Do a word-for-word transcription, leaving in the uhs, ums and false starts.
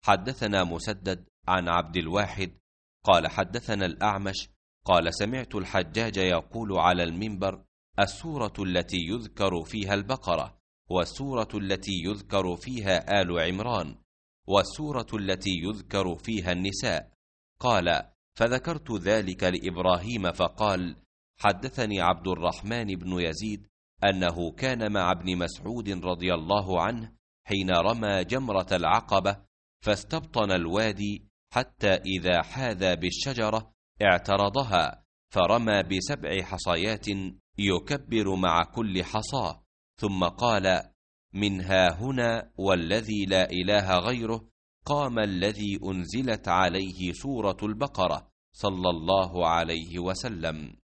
حدثنا مسدد عن عبد الواحد قال حدثنا الأعمش قال سمعت الحجاج يقول على المنبر: السورة التي يذكر فيها البقرة، والسورة التي يذكر فيها آل عمران، والسورة التي يذكر فيها النساء. قال: فذكرت ذلك لإبراهيم فقال: حدثني عبد الرحمن بن يزيد أنه كان مع ابن مسعود رضي الله عنه حين رمى جمرة العقبة، فاستبطن الوادي حتى إذا حاذى بالشجرة اعترضها، فرمى بسبع حصيات يكبر مع كل حصاه، ثم قال: منها هنا والذي لا إله غيره قام الذي أنزلت عليه سورة البقرة صلى الله عليه وسلم.